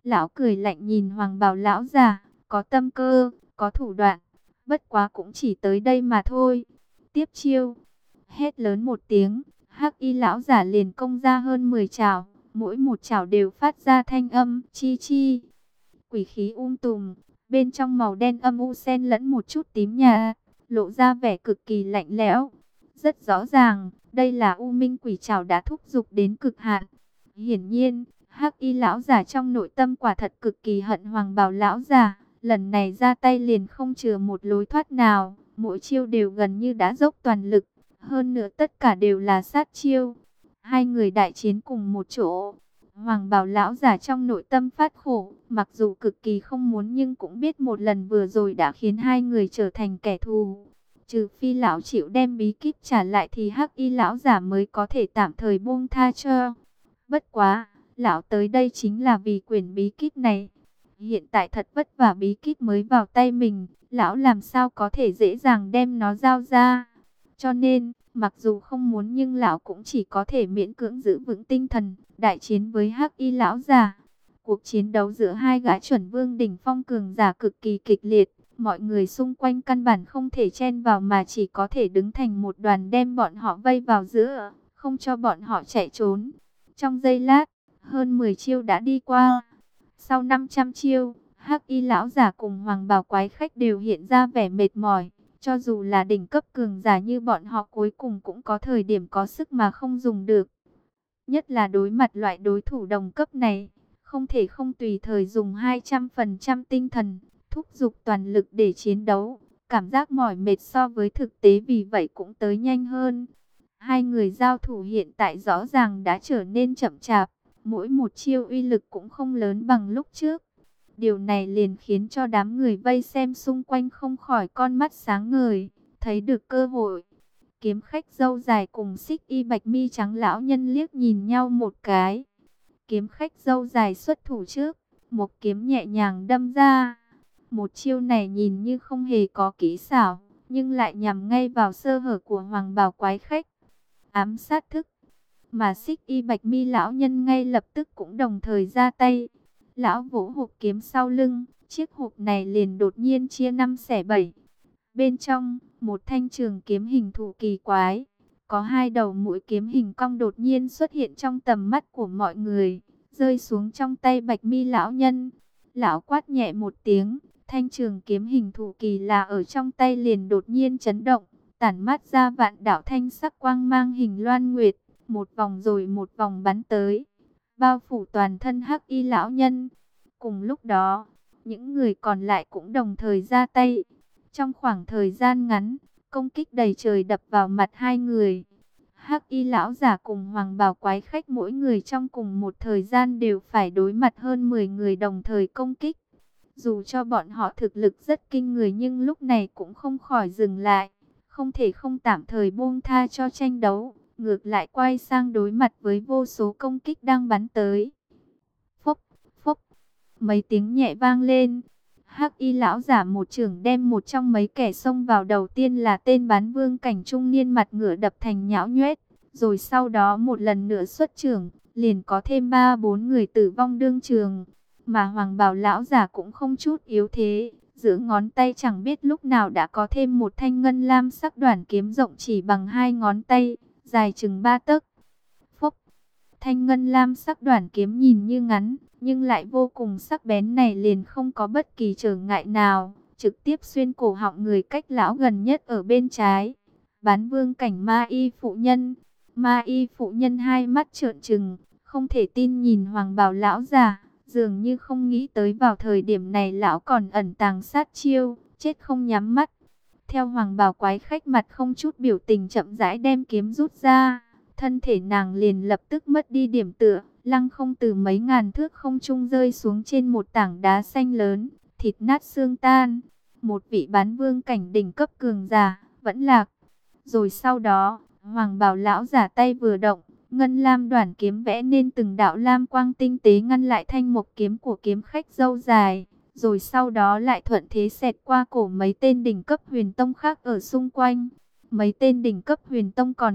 Lão cười lạnh nhìn Hoàng Bào lão già, có tâm cơ, có thủ đoạn, bất quá cũng chỉ tới đây mà thôi. Tiếp chiêu, hét lớn một tiếng, Hắc Y lão giả liền công ra hơn 10 chảo, mỗi một chảo đều phát ra thanh âm chi chi. Quỷ khí tùm, bên trong màu đen âm u xen lẫn một chút tím nhà, lộ ra vẻ cực kỳ lạnh lẽo. Rất rõ ràng, đây là U Minh quỷ trảo đã thúc giục đến cực hạn. Hiển nhiên, Hắc Y lão giả trong nội tâm quả thật cực kỳ hận Hoàng Bào lão giả, lần này ra tay liền không chừa một lối thoát nào, mỗi chiêu đều gần như đã dốc toàn lực, hơn nữa tất cả đều là sát chiêu. Hai người đại chiến cùng một chỗ. Hoàng Bào lão giả trong nội tâm phát khổ, mặc dù cực kỳ không muốn nhưng cũng biết một lần vừa rồi đã khiến hai người trở thành kẻ thù. Trừ phi lão chịu đem bí kíp trả lại thì Hắc Y lão giả mới có thể tạm thời buông tha cho. Bất quá, lão tới đây chính là vì quyển bí kíp này. Hiện tại thật vất vả bí kíp mới vào tay mình, lão làm sao có thể dễ dàng đem nó giao ra. Cho nên, mặc dù không muốn nhưng lão cũng chỉ có thể miễn cưỡng giữ vững tinh thần, đại chiến với Hắc Y lão già. Cuộc chiến đấu giữa hai gã chuẩn vương đỉnh phong cường giả cực kỳ kịch liệt, mọi người xung quanh căn bản không thể chen vào mà chỉ có thể đứng thành một đoàn đem bọn họ vây vào giữa, không cho bọn họ chạy trốn. Trong giây lát, hơn 10 chiêu đã đi qua. Sau 500 chiêu, Hắc Y lão giả cùng Hoàng Bào quái khách đều hiện ra vẻ mệt mỏi. Cho dù là đỉnh cấp cường giả như bọn họ cuối cùng cũng có thời điểm có sức mà không dùng được. Nhất là đối mặt loại đối thủ đồng cấp này, không thể không tùy thời dùng 200% tinh thần, thúc giục toàn lực để chiến đấu. Cảm giác mỏi mệt so với thực tế vì vậy cũng tới nhanh hơn. Hai người giao thủ hiện tại rõ ràng đã trở nên chậm chạp, mỗi một chiêu uy lực cũng không lớn bằng lúc trước. Điều này liền khiến cho đám người vây xem xung quanh không khỏi con mắt sáng ngời, thấy được cơ hội. Kiếm khách râu dài cùng Xích Y bạch mi trắng lão nhân liếc nhìn nhau một cái. Kiếm khách râu dài xuất thủ trước, một kiếm nhẹ nhàng đâm ra. Một chiêu này nhìn như không hề có kỹ xảo, nhưng lại nhằm ngay vào sơ hở của Hoàng Bào quái khách. Ám sát thức. Mà Xích Y bạch mi lão nhân ngay lập tức cũng đồng thời ra tay. Lão vỗ hộp kiếm sau lưng, chiếc hộp này liền đột nhiên chia 5 xẻ 7. Bên trong, một thanh trường kiếm hình thù kỳ quái, có hai đầu mũi kiếm hình cong đột nhiên xuất hiện trong tầm mắt của mọi người, rơi xuống trong tay bạch mi lão nhân. Lão quát nhẹ một tiếng, thanh trường kiếm hình thù kỳ lạ ở trong tay liền đột nhiên chấn động, tản mát ra vạn đạo thanh sắc quang mang hình loan nguyệt, một vòng rồi một vòng bắn tới, bao phủ toàn thân Hắc Y lão nhân. Cùng lúc đó, những người còn lại cũng đồng thời ra tay. Trong khoảng thời gian ngắn, công kích đầy trời đập vào mặt hai người. Hắc Y lão giả cùng Hoàng Bào quái khách mỗi người trong cùng một thời gian đều phải đối mặt hơn 10 người đồng thời công kích. Dù cho bọn họ thực lực rất kinh người nhưng lúc này cũng không khỏi dừng lại, không thể không tạm thời buông tha cho tranh đấu, ngược lại quay sang đối mặt với vô số công kích đang bắn tới. Phốc, phốc, mấy tiếng nhẹ vang lên. Hắc Y lão giả một chưởng đem một trong mấy kẻ xông vào, đầu tiên là tên bán vương cảnh trung niên mặt ngựa đập thành nhão nhoét, rồi sau đó một lần nữa xuất chưởng, liền có thêm 3-4 người tử vong đương trường. Mà Hoàng Bào lão giả cũng không chút yếu thế, giữa ngón tay chẳng biết lúc nào đã có thêm một thanh ngân lam sắc đoản kiếm rộng chỉ bằng 2 ngón tay, dài chừng 3 tấc. Phốc, thanh ngân lam sắc đoản kiếm nhìn như ngắn, nhưng lại vô cùng sắc bén này liền không có bất kỳ trở ngại nào, trực tiếp xuyên cổ họng người cách lão gần nhất ở bên trái. Bán vương cảnh ma y phụ nhân. Ma y phụ nhân hai mắt trợn trừng, không thể tin nhìn Hoàng Bào lão già, dường như không nghĩ tới vào thời điểm này lão còn ẩn tàng sát chiêu, chết không nhắm mắt. Theo Hoàng Bào quái khách mặt không chút biểu tình chậm rãi đem kiếm rút ra, thân thể nàng liền lập tức mất đi điểm tựa, lăng không từ mấy ngàn thước không trung rơi xuống trên một tảng đá xanh lớn, thịt nát xương tan. Một vị bán vương cảnh đỉnh cấp cường giả, vẫn lạc. Rồi sau đó, Hoàng Bào lão giả tay vừa động, ngân lam đoản kiếm vẽ nên từng đạo lam quang tinh tế ngăn lại thanh mộc kiếm của kiếm khách râu dài. Rồi sau đó lại thuận thế xẹt qua cổ mấy tên đỉnh cấp huyền tông khác ở xung quanh. Mấy tên đỉnh cấp huyền tông còn chưa kịp phản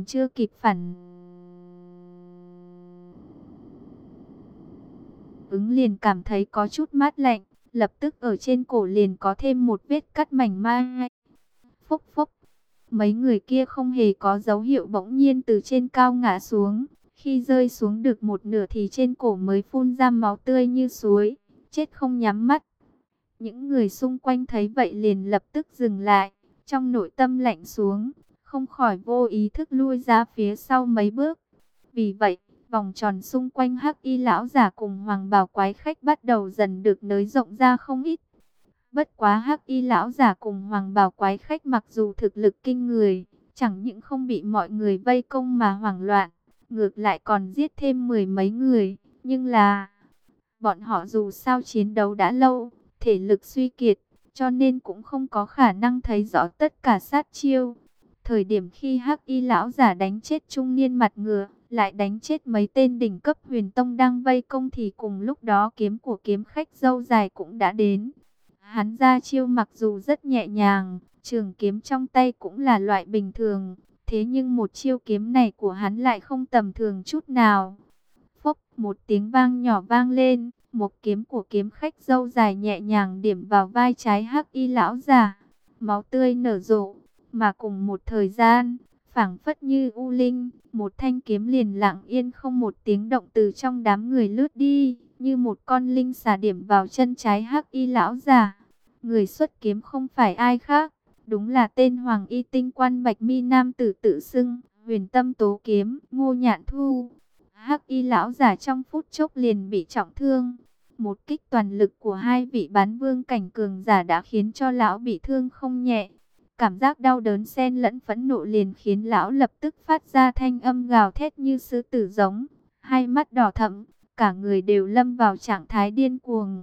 ứng liền cảm thấy có chút mát lạnh, lập tức ở trên cổ liền có thêm một vết cắt mảnh mai. Phốc phốc, mấy người kia không hề có dấu hiệu bỗng nhiên từ trên cao ngã xuống. Khi rơi xuống được một nửa thì trên cổ mới phun ra máu tươi như suối, chết không nhắm mắt. Những người xung quanh thấy vậy liền lập tức dừng lại, trong nội tâm lạnh xuống, không khỏi vô ý thức lui ra phía sau mấy bước. Vì vậy, vòng tròn xung quanh Hắc Y lão giả cùng Hoàng Bào quái khách bắt đầu dần được nới rộng ra không ít. Bất quá Hắc Y lão giả cùng Hoàng Bào quái khách mặc dù thực lực kinh người, chẳng những không bị mọi người vây công mà hoảng loạn, ngược lại còn giết thêm mười mấy người, nhưng là bọn họ dù sao chiến đấu đã lâu, thể lực suy kiệt, cho nên cũng không có khả năng thấy rõ tất cả sát chiêu. Thời điểm khi Hắc Y lão giả đánh chết trung niên mặt ngựa, lại đánh chết mấy tên đỉnh cấp Huyền Tông đang vây công thì cùng lúc đó kiếm của kiếm khách râu dài cũng đã đến. Hắn ra chiêu mặc dù rất nhẹ nhàng, trường kiếm trong tay cũng là loại bình thường, thế nhưng một chiêu kiếm này của hắn lại không tầm thường chút nào. Phốc, một tiếng vang nhỏ vang lên, một kiếm của kiếm khách râu dài nhẹ nhàng điểm vào vai trái Hắc Y lão giả. Máu tươi nở rộ, mà cùng một thời gian, phảng phất như u linh, một thanh kiếm liền lặng yên không một tiếng động từ trong đám người lướt đi, như một con linh xà điểm vào chân trái Hắc Y lão giả. Người xuất kiếm không phải ai khác, đúng là tên Hoàng Y tinh quan bạch mi nam tử tự xưng, Huyền Tâm Tố Kiếm, Ngô Nhạn Thu. Hắc Y lão giả trong phút chốc liền bị trọng thương. Một kích toàn lực của hai vị bán vương cảnh cường giả đã khiến cho lão bị thương không nhẹ. Cảm giác đau đớn xen lẫn phẫn nộ liền khiến lão lập tức phát ra thanh âm gào thét như sư tử giống. Hai mắt đỏ thẫm, cả người đều lâm vào trạng thái điên cuồng.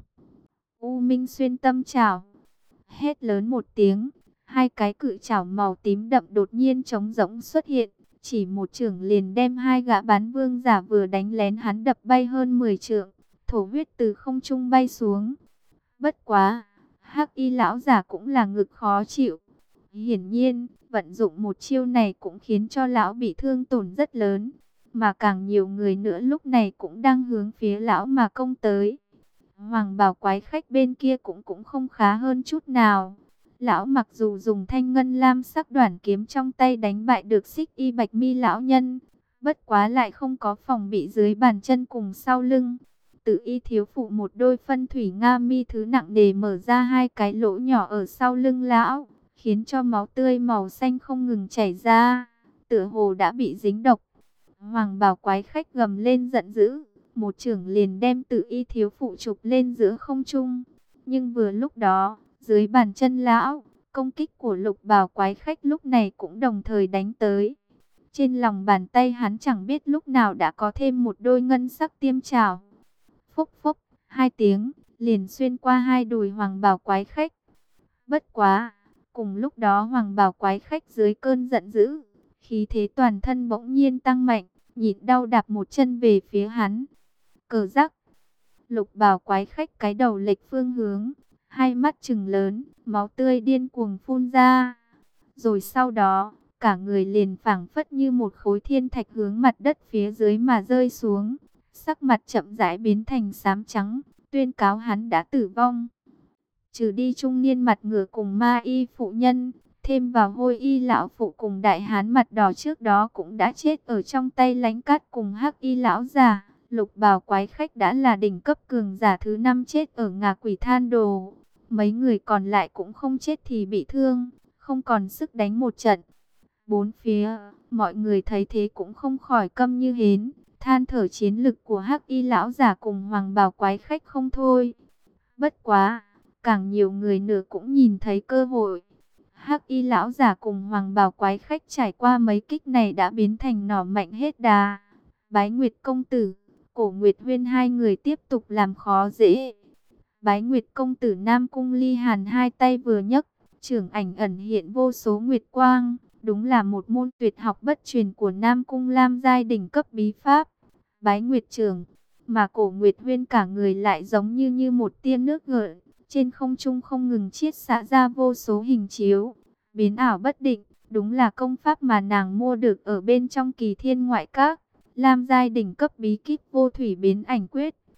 U Minh xuyên tâm chảo. Hét lớn một tiếng, hai cái cự chảo màu tím đậm đột nhiên trống rỗng xuất hiện. Chỉ một chưởng liền đem hai gã bán vương giả vừa đánh lén hắn đập bay hơn 10 trượng, thổ huyết từ không trung bay xuống. Bất quá, Hắc Y lão giả cũng là ngực khó chịu. Hiển nhiên, vận dụng một chiêu này cũng khiến cho lão bị thương tổn rất lớn, mà càng nhiều người nữa lúc này cũng đang hướng phía lão mà công tới. Hoàng Bào quái khách bên kia cũng không khá hơn chút nào. Lão mặc dù dùng thanh ngân lam sắc đoản kiếm trong tay đánh bại được Xích Y Bạch Mi lão nhân, bất quá lại không có phòng bị dưới bàn chân cùng sau lưng. Tự Y thiếu phụ một đôi phân thủy nga mi thứ nặng nề mở ra hai cái lỗ nhỏ ở sau lưng lão, khiến cho máu tươi màu xanh không ngừng chảy ra, tựa hồ đã bị dính độc. Hoàng Bào quái khách gầm lên giận dữ, một chưởng liền đem Tự Y thiếu phụ chụp lên giữa không trung. Nhưng vừa lúc đó, dưới bàn chân lão, công kích của Lục Bào quái khách lúc này cũng đồng thời đánh tới. Trên lòng bàn tay hắn chẳng biết lúc nào đã có thêm một đôi ngân sắc tiêm chảo. Phốc phốc, hai tiếng, liền xuyên qua hai đùi Hoàng Bào quái khách. Bất quá, cùng lúc đó Hoàng Bào quái khách dưới cơn giận dữ, khí thế toàn thân bỗng nhiên tăng mạnh, nhịn đau đạp một chân về phía hắn. Cờ rắc, Lục Bào quái khách cái đầu lệch phương hướng, hai mắt trừng lớn, máu tươi điên cuồng phun ra. Rồi sau đó, cả người liền phảng phất như một khối thiên thạch hướng mặt đất phía dưới mà rơi xuống. Sắc mặt chậm rãi biến thành xám trắng, tuyên cáo hắn đã tử vong. Trừ đi trung niên mặt ngựa cùng ma y phụ nhân, thêm vào hôi y lão phụ cùng đại hán mặt đỏ trước đó cũng đã chết ở trong tay Lánh Cát cùng Hắc Y lão già. Lục Bào quái khách đã là đỉnh cấp cường giả thứ 5 chết ở ngạ quỷ than đồ. Mấy người còn lại cũng không chết thì bị thương, không còn sức đánh một trận. Bốn phía, mọi người thấy thế cũng không khỏi câm như hến, than thở chiến lực của Hắc Y lão giả cùng Hoàng Bào quái khách không thôi. Bất quá, càng nhiều người nữa cũng nhìn thấy cơ hội. Hắc Y lão giả cùng Hoàng Bào quái khách trải qua mấy kích này đã biến thành nỏ mạnh hết đà. Bái Nguyệt công tử, Cổ Nguyệt Huyên hai người tiếp tục làm khó dễ. Bái Nguyệt công tử Nam Cung Ly Hàn hai tay vừa nhấc, trưởng ảnh ẩn hiện vô số nguyệt quang, đúng là một môn tuyệt học bất truyền của Nam Cung Lam giai đỉnh cấp bí pháp. Bái Nguyệt trưởng, mà Cổ Nguyệt Huyên cả người lại giống như một tia nước gợn, trên không trung không ngừng chiết xạ ra vô số hình chiếu, biến ảo bất định, đúng là công pháp mà nàng mua được ở bên trong Kỳ Thiên ngoại các. Lam giai đỉnh cấp bí kíp vô thủy biến ảnh quyết.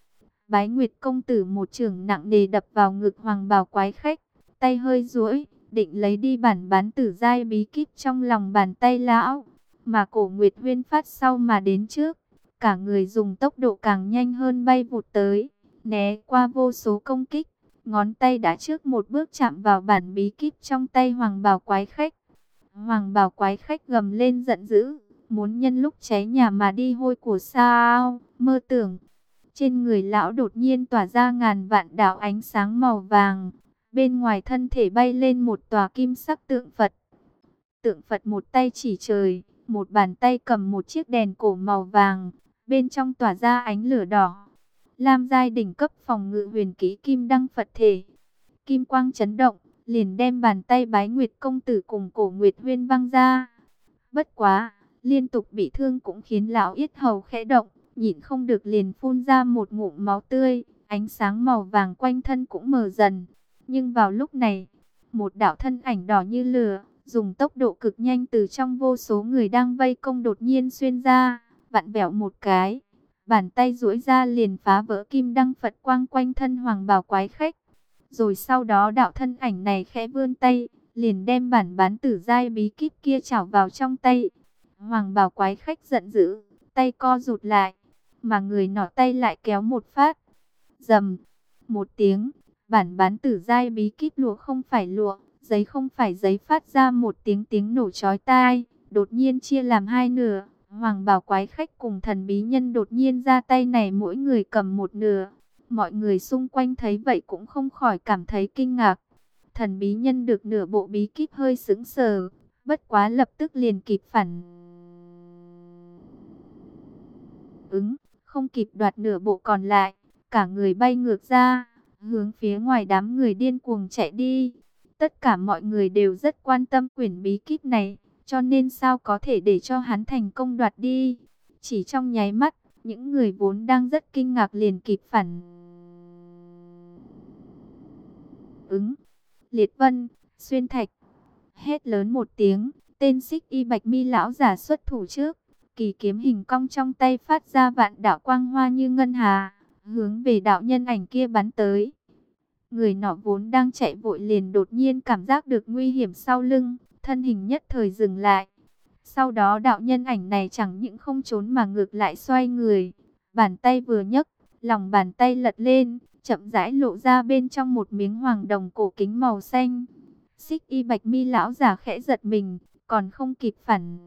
Bái Nguyệt công tử một chưởng nặng nề đập vào ngực Hoàng Bào Quái Khách, tay hơi duỗi, định lấy đi bản bán tử giai bí kíp trong lòng bàn tay lão, mà Cổ Nguyệt Huyên phát sau mà đến trước, cả người dùng tốc độ càng nhanh hơn bay vụt tới, né qua vô số công kích, ngón tay đã trước một bước chạm vào bản bí kíp trong tay Hoàng Bào Quái Khách. Hoàng Bào Quái Khách gầm lên giận dữ, muốn nhân lúc cháy nhà mà đi hôi của sao, mơ tưởng. Trên người lão đột nhiên tỏa ra ngàn vạn đạo ánh sáng màu vàng, bên ngoài thân thể bay lên một tòa kim sắc tượng Phật. Tượng Phật một tay chỉ trời, một bàn tay cầm một chiếc đèn cổ màu vàng, bên trong tỏa ra ánh lửa đỏ. Lam giai đỉnh cấp phòng ngự huyền kỹ kim đăng Phật thể. Kim quang chấn động, liền đem bàn tay Bái Nguyệt công tử cùng Cổ Nguyệt Huyên văng ra. Bất quá, liên tục bị thương cũng khiến lão yết hầu khẽ động, nhịn không được liền phun ra một ngụm máu tươi, ánh sáng màu vàng quanh thân cũng mờ dần. Nhưng vào lúc này, một đạo thân ảnh đỏ như lửa, dùng tốc độ cực nhanh từ trong vô số người đang vây công đột nhiên xuyên ra, vặn vẹo một cái, bàn tay duỗi ra liền phá vỡ kim đăng Phật quang quanh thân Hoàng Bào Quái Khách. Rồi sau đó đạo thân ảnh này khẽ vươn tay, liền đem bản bán tử giai bí kíp kia chảo vào trong tay. Hoàng Bào Quái Khách giận dữ, tay co rụt lại, mà người nọ tay lại kéo một phát. Rầm, một tiếng, bản bán tử giai bí kíp lụa không phải lụa, giấy không phải giấy phát ra một tiếng nổ chói tai, đột nhiên chia làm hai nửa. Hoàng Bào Quái Khách cùng thần bí nhân đột nhiên ra tay này mỗi người cầm một nửa. Mọi người xung quanh thấy vậy cũng không khỏi cảm thấy kinh ngạc. Thần bí nhân được nửa bộ bí kíp hơi sững sờ, bất quá lập tức liền kịp phản ứng, không kịp đoạt nửa bộ còn lại, cả người bay ngược ra, hướng phía ngoài đám người điên cuồng chạy đi. Tất cả mọi người đều rất quan tâm quyển bí kíp này, cho nên sao có thể để cho hắn thành công đoạt đi. Chỉ trong nháy mắt, những người vốn đang rất kinh ngạc liền kịp phản ứng. Liệt Vân, Xuyên Thạch, hét lớn một tiếng, tên Xích Y Bạch Mi lão giả xuất thủ trước, kỳ kiếm hình cong trong tay phát ra vạn đạo quang hoa như ngân hà, hướng về đạo nhân ảnh kia bắn tới. Người nọ vốn đang chạy vội liền đột nhiên cảm giác được nguy hiểm sau lưng, thân hình nhất thời dừng lại. Sau đó đạo nhân ảnh này chẳng những không trốn mà ngược lại xoay người, bàn tay vừa nhấc, lòng bàn tay lật lên, chậm rãi lộ ra bên trong một miếng hoàng đồng cổ kính màu xanh. Xích Y Bạch Mi lão giả khẽ giật mình, còn không kịp phản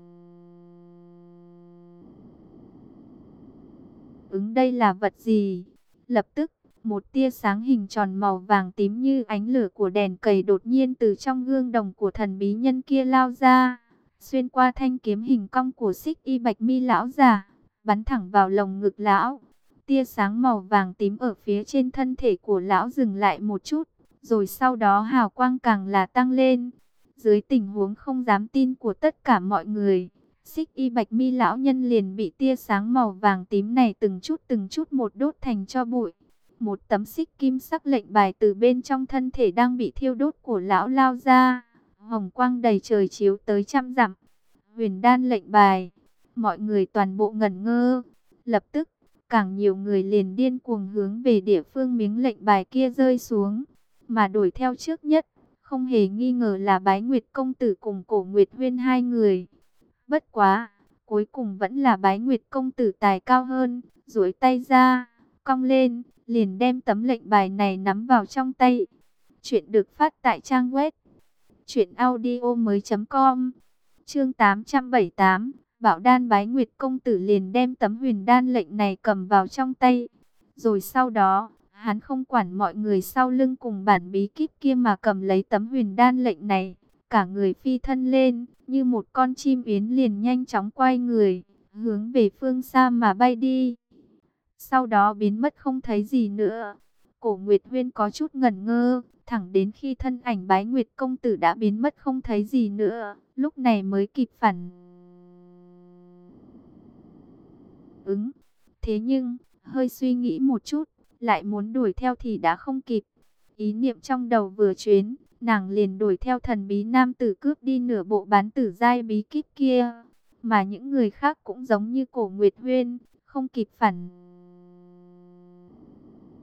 ứng đây là vật gì. Lập tức, một tia sáng hình tròn màu vàng tím như ánh lửa của đèn cầy đột nhiên từ trong gương đồng của thần bí nhân kia lao ra, xuyên qua thanh kiếm hình cong của Xích Y Bạch Mi lão giả, bắn thẳng vào lồng ngực lão. Tia sáng màu vàng tím ở phía trên thân thể của lão dừng lại một chút, rồi sau đó hào quang càng là tăng lên. Dưới tình huống không dám tin của tất cả mọi người, Xích Y Bạch Mi lão nhân liền bị tia sáng màu vàng tím này từng chút một đốt thành tro bụi. Một tấm xích kim sắc lệnh bài từ bên trong thân thể đang bị thiêu đốt của lão lao ra, hồng quang đầy trời chiếu tới trăm dặm. Huyền đan lệnh bài, mọi người toàn bộ ngẩn ngơ. Lập tức, càng nhiều người liền điên cuồng hướng về địa phương miếng lệnh bài kia rơi xuống, mà đuổi theo trước nhất, không hề nghi ngờ là Bái Nguyệt công tử cùng Cổ Nguyệt Huyên hai người. Bất quá, cuối cùng vẫn là Bái Nguyệt công tử tài cao hơn, duỗi tay ra, cong lên, liền đem tấm lệnh bài này nắm vào trong tay. Chuyện được phát tại trang web truyệnaudiomoi.com. Chương 878, Bảo Đan. Bái Nguyệt công tử liền đem tấm huyền đan lệnh này cầm vào trong tay. Rồi sau đó, hắn không quản mọi người sau lưng cùng bản bí kíp kia mà cầm lấy tấm huyền đan lệnh này, cả người phi thân lên, như một con chim yến liền nhanh chóng quay người, hướng về phương xa mà bay đi. Sau đó biến mất không thấy gì nữa. Cổ Nguyệt Huyên có chút ngẩn ngơ, thẳng đến khi thân ảnh Bái Nguyệt công tử đã biến mất không thấy gì nữa, lúc này mới kịp phản ứng. Thế nhưng, hơi suy nghĩ một chút, lại muốn đuổi theo thì đã không kịp. Ý niệm trong đầu vừa chuyến, nàng liền đuổi theo thần bí nam tử cướp đi nửa bộ bán tử giai bí kíp kia. Mà những người khác cũng giống như Cổ Nguyệt Huyên, không kịp phản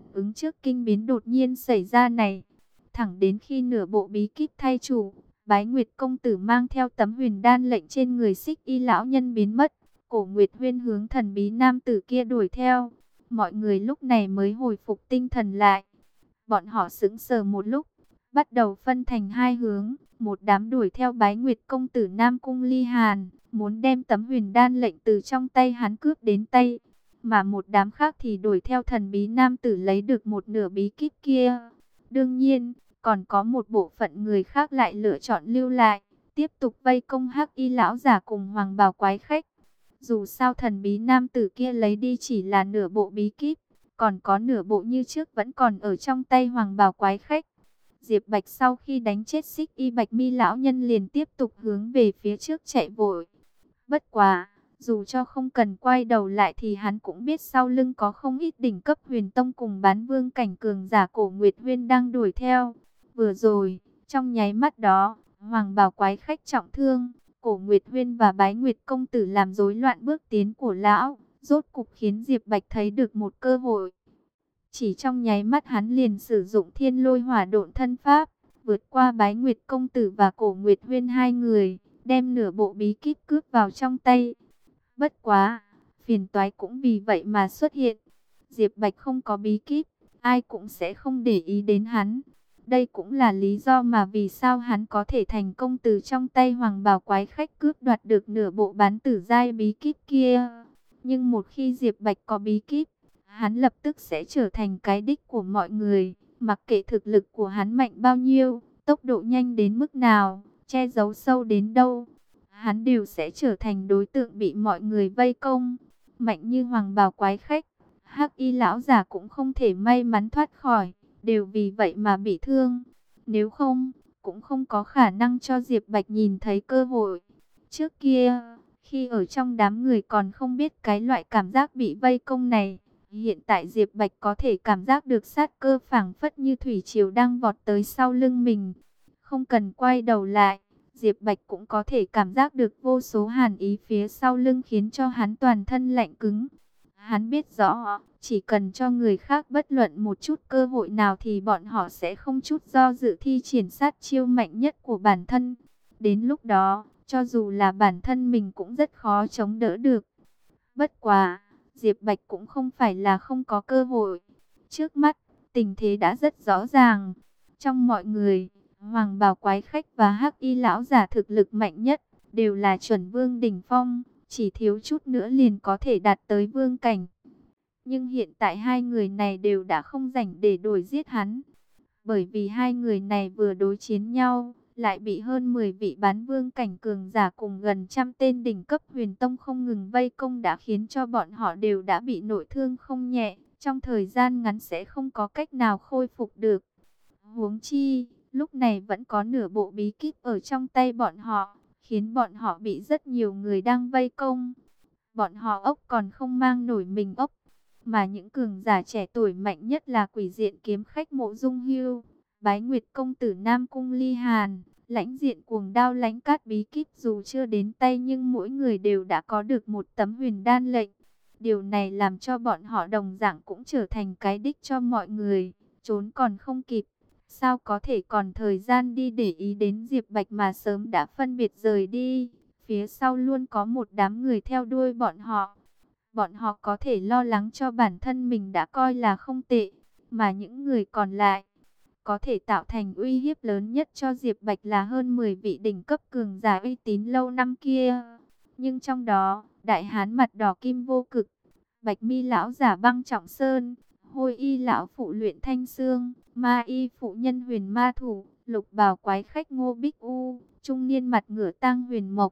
ứng trước kinh biến đột nhiên xảy ra này. Thẳng đến khi nửa bộ bí kíp thay chủ, Bái Nguyệt công tử mang theo tấm huyền đan lệnh trên người Xích Y lão nhân biến mất, Cổ Nguyệt Huyên hướng thần bí nam tử kia đuổi theo. Mọi người lúc này mới hồi phục tinh thần lại. Bọn họ sững sờ một lúc, bắt đầu phân thành hai hướng. Một đám đuổi theo Bái Nguyệt công tử Nam Cung Ly Hàn, muốn đem tấm huyền đan lệnh từ trong tay hắn cướp đến tay. Mà một đám khác thì đuổi theo thần bí nam tử lấy được một nửa bí kíp kia. Đương nhiên, còn có một bộ phận người khác lại lựa chọn lưu lại, tiếp tục vây công Hắc Y lão giả cùng Hoàng Bào quái khách. Dù sao thần bí nam tử kia lấy đi chỉ là nửa bộ bí kíp, còn có nửa bộ như trước vẫn còn ở trong tay Hoàng Bào quái khách. Diệp Bạch sau khi đánh chết Xích Y Bạch Mi lão nhân liền tiếp tục hướng về phía trước chạy vội. Bất quá, dù cho không cần quay đầu lại thì hắn cũng biết sau lưng có không ít đỉnh cấp huyền tông cùng bán vương cảnh cường giả Cổ Nguyệt Huyên đang đuổi theo. Vừa rồi, trong nháy mắt đó, Hoàng Bào quái khách trọng thương, Cổ Nguyệt Huyên và Bái Nguyệt công tử làm rối loạn bước tiến của lão, rốt cục khiến Diệp Bạch thấy được một cơ hội. Chỉ trong nháy mắt hắn liền sử dụng Thiên Lôi Hỏa Độn thân pháp, vượt qua Bái Nguyệt công tử và Cổ Nguyệt Huyên hai người, đem nửa bộ bí kíp cướp vào trong tay. Bất quá, phiền toái cũng vì vậy mà xuất hiện. Diệp Bạch không có bí kíp, ai cũng sẽ không để ý đến hắn. Đây cũng là lý do mà vì sao hắn có thể thành công từ trong tay Hoàng Bào quái khách cướp đoạt được nửa bộ bán tử giai bí kíp kia. Nhưng một khi Diệp Bạch có bí kíp, hắn lập tức sẽ trở thành cái đích của mọi người. Mặc kệ thực lực của hắn mạnh bao nhiêu, tốc độ nhanh đến mức nào, che giấu sâu đến đâu, hắn đều sẽ trở thành đối tượng bị mọi người vây công. Mạnh như Hoàng Bào quái khách, Hắc Y lão giả cũng không thể may mắn thoát khỏi, đều vì vậy mà bị thương. Nếu không, cũng không có khả năng cho Diệp Bạch nhìn thấy cơ hội. Trước kia, khi ở trong đám người còn không biết cái loại cảm giác bị vây công này, hiện tại Diệp Bạch có thể cảm giác được sát cơ phảng phất như thủy triều đang vọt tới sau lưng mình. Không cần quay đầu lại, Diệp Bạch cũng có thể cảm giác được vô số hàn ý phía sau lưng khiến cho hắn toàn thân lạnh cứng. Hắn biết rõ, chỉ cần cho người khác bất luận một chút cơ hội nào thì bọn họ sẽ không chút do dự thi triển sát chiêu mạnh nhất của bản thân. Đến lúc đó, cho dù là bản thân mình cũng rất khó chống đỡ được. Bất quá, Diệp Bạch cũng không phải là không có cơ hội. Trước mắt, tình thế đã rất rõ ràng. Trong mọi người, Hoàng Bào quái khách và Hắc Y lão giả thực lực mạnh nhất, đều là chuẩn vương đỉnh phong, chỉ thiếu chút nữa liền có thể đạt tới vương cảnh. Nhưng hiện tại hai người này đều đã không rảnh để đuổi giết hắn. Bởi vì hai người này vừa đối chiến nhau, lại bị hơn 10 vị bán vương cảnh cường giả cùng gần trăm tên đỉnh cấp huyền tông không ngừng vây công đã khiến cho bọn họ đều đã bị nội thương không nhẹ. Trong thời gian ngắn sẽ không có cách nào khôi phục được. Huống chi, lúc này vẫn có nửa bộ bí kíp ở trong tay bọn họ, khiến bọn họ bị rất nhiều người đang vây công. Bọn họ ốc còn không mang nổi mình ốc. Mà những cường giả trẻ tuổi mạnh nhất là Quỷ Diện kiếm khách Mộ Dung Hưu, Bái Nguyệt công tử Nam Cung Ly Hàn, Lãnh Diện cuồng đao Lãnh Cát bí kíp dù chưa đến tay nhưng mỗi người đều đã có được một tấm huyền đan lệnh. Điều này làm cho bọn họ đồng dạng cũng trở thành cái đích cho mọi người, trốn còn không kịp. Sao có thể còn thời gian đi để ý đến Diệp Bạch mà sớm đã phân biệt rời đi. Phía sau luôn có một đám người theo đuôi bọn họ. Bọn họ có thể lo lắng cho bản thân mình đã coi là không tệ. Mà những người còn lại, có thể tạo thành uy hiếp lớn nhất cho Diệp Bạch là hơn 10 vị đỉnh cấp cường giả uy tín lâu năm kia. Nhưng trong đó, đại hán mặt đỏ kim vô cực, Bạch Mi lão giả băng trọng sơn, Hôi Y lão phụ luyện thanh xương, Ma Y phụ nhân huyền ma thủ, Lục bào quái khách Ngô Bích U, trung niên mặt ngửa tang huyền mộc.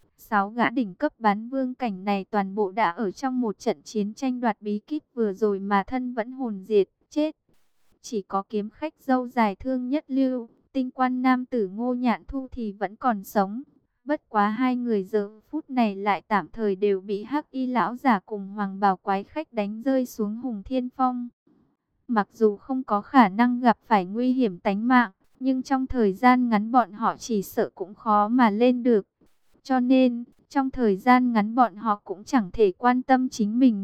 6 gã đỉnh cấp bán vương cảnh này toàn bộ đã ở trong một trận chiến tranh đoạt bí kíp vừa rồi mà thân vẫn hồn diệt, chết. Chỉ có kiếm khách râu dài Thương Nhất Lưu, tinh quan nam tử Ngô Nhạn Thu thì vẫn còn sống. Bất quá hai người giờ phút này lại tạm thời đều bị Hắc Y lão giả cùng Hoàng Bào quái khách đánh rơi xuống Hùng Thiên Phong. Mặc dù không có khả năng gặp phải nguy hiểm tánh mạng, nhưng trong thời gian ngắn bọn họ chỉ sợ cũng khó mà lên được. Cho nên, trong thời gian ngắn bọn họ cũng chẳng thể quan tâm chính mình.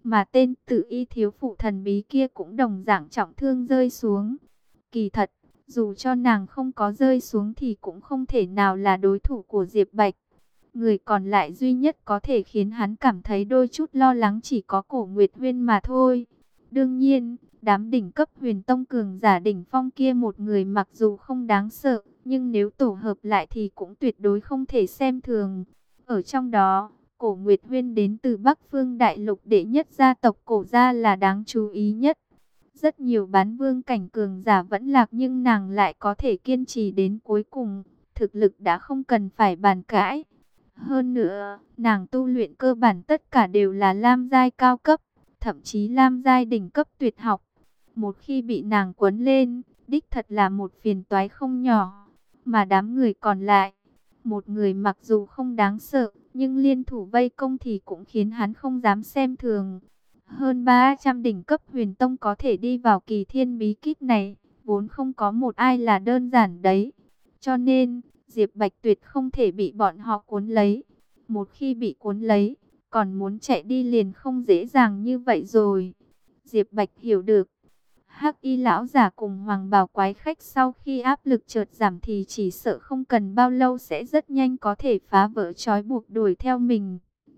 Mà tên Tử Y thiếu phụ thần bí kia cũng đồng dạng trọng thương rơi xuống. Kỳ thật, dù cho nàng không có rơi xuống thì cũng không thể nào là đối thủ của Diệp Bạch. Người còn lại duy nhất có thể khiến hắn cảm thấy đôi chút lo lắng chỉ có Cổ Nguyệt Huyên mà thôi. Đương nhiên, đám đỉnh cấp Huyền Tông cường giả đỉnh phong kia một người mặc dù không đáng sợ, nhưng nếu tổ hợp lại thì cũng tuyệt đối không thể xem thường. Ở trong đó, Cổ Nguyệt Huyên đến từ Bắc Phương Đại Lục đệ nhất gia tộc Cổ gia là đáng chú ý nhất. Rất nhiều bán vương cảnh cường giả vẫn lạc nhưng nàng lại có thể kiên trì đến cuối cùng, thực lực đã không cần phải bàn cãi. Hơn nữa, nàng tu luyện cơ bản tất cả đều là lam giai cao cấp, thậm chí lam giai đỉnh cấp tuyệt học. Một khi bị nàng quấn lên, đích thật là một phiền toái không nhỏ. Mà đám người còn lại, một người mặc dù không đáng sợ, nhưng liên thủ vây công thì cũng khiến hắn không dám xem thường. Hơn 300 đỉnh cấp huyền tông có thể đi vào kỳ thiên bí kíp này, vốn không có một ai là đơn giản đấy. Cho nên, Diệp Bạch tuyệt không thể bị bọn họ cuốn lấy. Một khi bị cuốn lấy, còn muốn chạy đi liền không dễ dàng như vậy rồi. Diệp Bạch hiểu được. Hắc Y lão giả cùng Hoàng Bào quái khách sau khi áp lực chợt giảm thì chỉ sợ không cần bao lâu sẽ rất nhanh có thể phá vỡ trói buộc đuổi theo mình.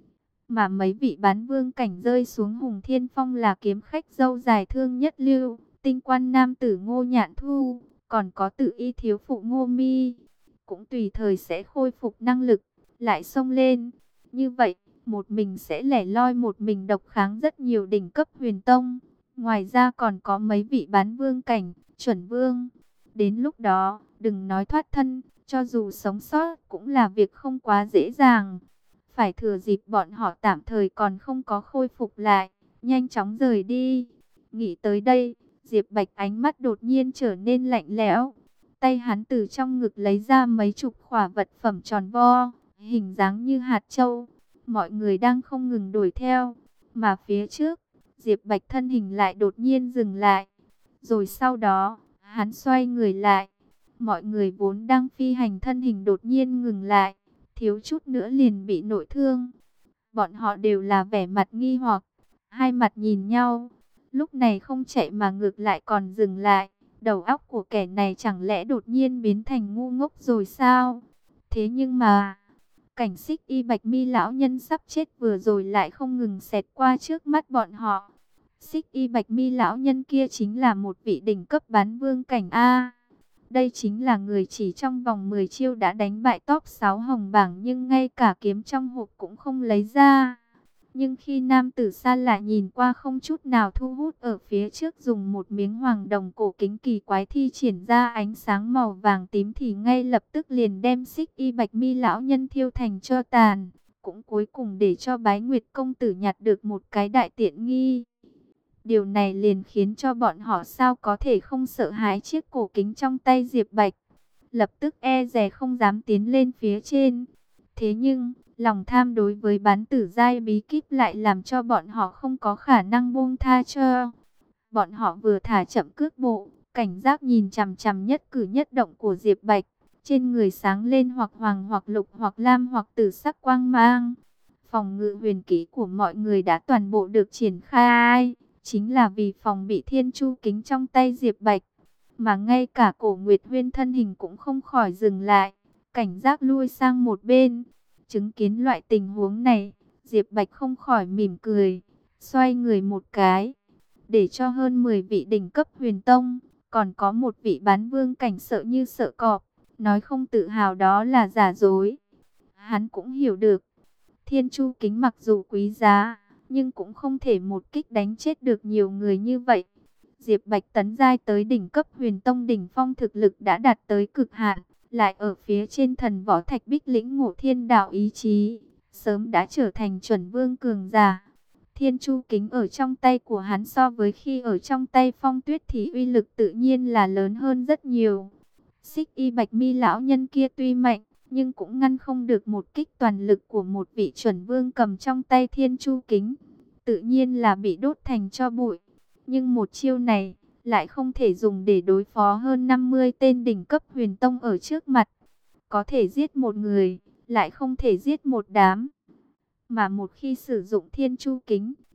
Mà mấy vị bán vương cảnh rơi xuống Hùng Thiên Phong là kiếm khách râu dài Thương Nhất Lưu, tinh quan nam tử Ngô Nhạn Thu, còn có Tử Y thiếu phụ Ngô Mi, cũng tùy thời sẽ khôi phục năng lực, lại xông lên. Như vậy, một mình sẽ lẻ loi một mình độc kháng rất nhiều đỉnh cấp huyền tông. Ngoài ra còn có mấy vị bán vương cảnh, chuẩn vương. Đến lúc đó, đừng nói thoát thân, cho dù sống sót cũng là việc không quá dễ dàng. Phải thừa dịp bọn họ tạm thời còn không có khôi phục lại, nhanh chóng rời đi. Nghĩ tới đây, Diệp Bạch ánh mắt đột nhiên trở nên lạnh lẽo. Tay hắn từ trong ngực lấy ra mấy chục khỏa vật phẩm tròn vo, hình dáng như hạt châu. Mọi người đang không ngừng đuổi theo, mà phía trước, Diệp Bạch thân hình lại đột nhiên dừng lại. Rồi sau đó, hắn xoay người lại. Mọi người vốn đang phi hành thân hình đột nhiên ngừng lại, thiếu chút nữa liền bị nội thương. Bọn họ đều là vẻ mặt nghi hoặc, hai mặt nhìn nhau. Lúc này không chạy mà ngược lại còn dừng lại. Đầu óc của kẻ này chẳng lẽ đột nhiên biến thành ngu ngốc rồi sao? Thế nhưng mà, cảnh Xích Y Bạch Mi lão nhân sắp chết vừa rồi lại không ngừng xẹt qua trước mắt bọn họ. Xích Y Bạch Mi lão nhân kia chính là một vị đỉnh cấp bán vương cảnh A. Đây chính là người chỉ trong vòng 10 chiêu đã đánh bại top 6 hồng bảng nhưng ngay cả kiếm trong hộp cũng không lấy ra. Nhưng khi nam tử xa lạ nhìn qua không chút nào thu hút ở phía trước dùng một miếng hoàng đồng cổ kính kỳ quái thi triển ra ánh sáng màu vàng tím thì ngay lập tức liền đem Xích Y Bạch Mi lão nhân thiêu thành tro tàn. Cũng cuối cùng để cho Bái Nguyệt công tử nhặt được một cái đại tiện nghi. Điều này liền khiến cho bọn họ sao có thể không sợ hãi chiếc cổ kính trong tay Diệp Bạch. Lập tức e dè không dám tiến lên phía trên. Thế nhưng, lòng tham đối với bán tử giai bí kíp lại làm cho bọn họ không có khả năng buông tha cho. Bọn họ vừa thả chậm cước bộ, cảnh giác nhìn chằm chằm nhất cử nhất động của Diệp Bạch. Trên người sáng lên hoặc hoàng hoặc lục hoặc lam hoặc tử sắc quang mang. Phòng ngự huyền kỹ của mọi người đã toàn bộ được triển khai. Chính là vì phòng bị thiên chu kính trong tay Diệp Bạch. Mà ngay cả Cổ Nguyệt Huyên thân hình cũng không khỏi dừng lại. Cảnh giác lui sang một bên. Chứng kiến loại tình huống này, Diệp Bạch không khỏi mỉm cười. Xoay người một cái. Để cho hơn 10 vị đỉnh cấp huyền tông. Còn có một vị bán vương cảnh sợ như sợ cọp. Nói không tự hào đó là giả dối. Hắn cũng hiểu được. Thiên chu kính mặc dù quý giá, nhưng cũng không thể một kích đánh chết được nhiều người như vậy. Diệp Bạch tấn giai tới đỉnh cấp huyền tông đỉnh phong thực lực đã đạt tới cực hạn, lại ở phía trên thần võ thạch bích lĩnh ngộ thiên đạo ý chí, sớm đã trở thành chuẩn vương cường giả. Thiên chu kính ở trong tay của hắn so với khi ở trong tay Phong Tuyết thì uy lực tự nhiên là lớn hơn rất nhiều. Xích Y Bạch Mi lão nhân kia tuy mạnh, nhưng cũng ngăn không được một kích toàn lực của một vị chuẩn vương cầm trong tay thiên chu kính. Tự nhiên là bị đốt thành tro bụi. Nhưng một chiêu này lại không thể dùng để đối phó hơn 50 tên đỉnh cấp huyền tông ở trước mặt. Có thể giết một người, lại không thể giết một đám. Mà một khi sử dụng thiên chu kính,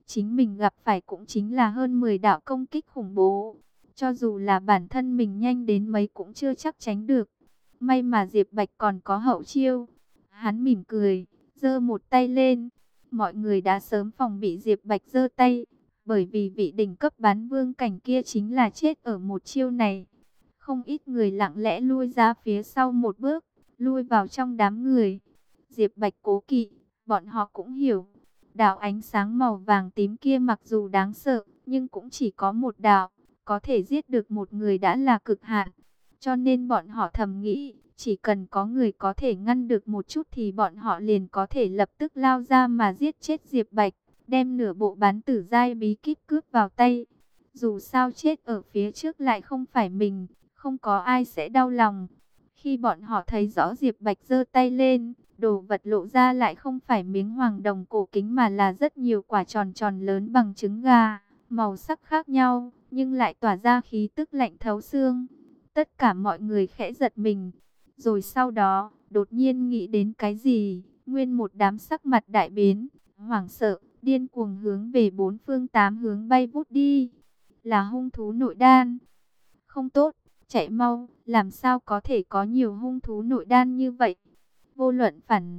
chính mình gặp phải cũng chính là hơn 10 đạo công kích khủng bố. Cho dù là bản thân mình nhanh đến mấy cũng chưa chắc tránh được. May mà Diệp Bạch còn có hậu chiêu. Hắn mỉm cười, giơ một tay lên. Mọi người đã sớm phòng bị Diệp Bạch giơ tay, bởi vì vị đỉnh cấp bán vương cảnh kia chính là chết ở một chiêu này. Không ít người lặng lẽ lui ra phía sau một bước, lui vào trong đám người. Diệp Bạch cố kỵ, bọn họ cũng hiểu. Đạo ánh sáng màu vàng tím kia mặc dù đáng sợ, nhưng cũng chỉ có một đạo, có thể giết được một người đã là cực hạn. Cho nên bọn họ thầm nghĩ, chỉ cần có người có thể ngăn được một chút thì bọn họ liền có thể lập tức lao ra mà giết chết Diệp Bạch, đem nửa bộ bán tử giai bí kíp cướp vào tay. Dù sao chết ở phía trước lại không phải mình, không có ai sẽ đau lòng. Khi bọn họ thấy rõ Diệp Bạch giơ tay lên, đồ vật lộ ra lại không phải miếng hoàng đồng cổ kính mà là rất nhiều quả tròn tròn lớn bằng trứng gà, màu sắc khác nhau, nhưng lại tỏa ra khí tức lạnh thấu xương. Tất cả mọi người khẽ giật mình, rồi sau đó, đột nhiên nghĩ đến cái gì, nguyên một đám sắc mặt đại biến, hoảng sợ, điên cuồng hướng về bốn phương tám hướng bay vút đi. Là hung thú nội đan. Không tốt, chạy mau, làm sao có thể có nhiều hung thú nội đan như vậy? Vô luận phản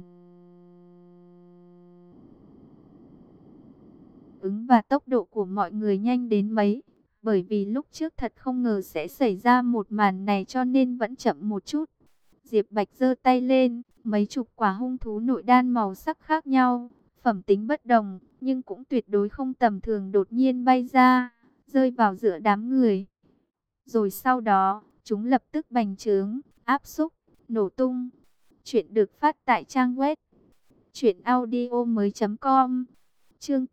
ứng và tốc độ của mọi người nhanh đến mấy, bởi vì lúc trước thật không ngờ sẽ xảy ra một màn này cho nên vẫn chậm một chút. Diệp Bạch giơ tay lên, mấy chục quả hung thú nội đan màu sắc khác nhau, phẩm tính bất đồng, nhưng cũng tuyệt đối không tầm thường đột nhiên bay ra, rơi vào giữa đám người. Rồi sau đó, chúng lập tức bành trướng, áp xúc, nổ tung. Chuyện được phát tại trang web truyệnaudiomoi.com. Chương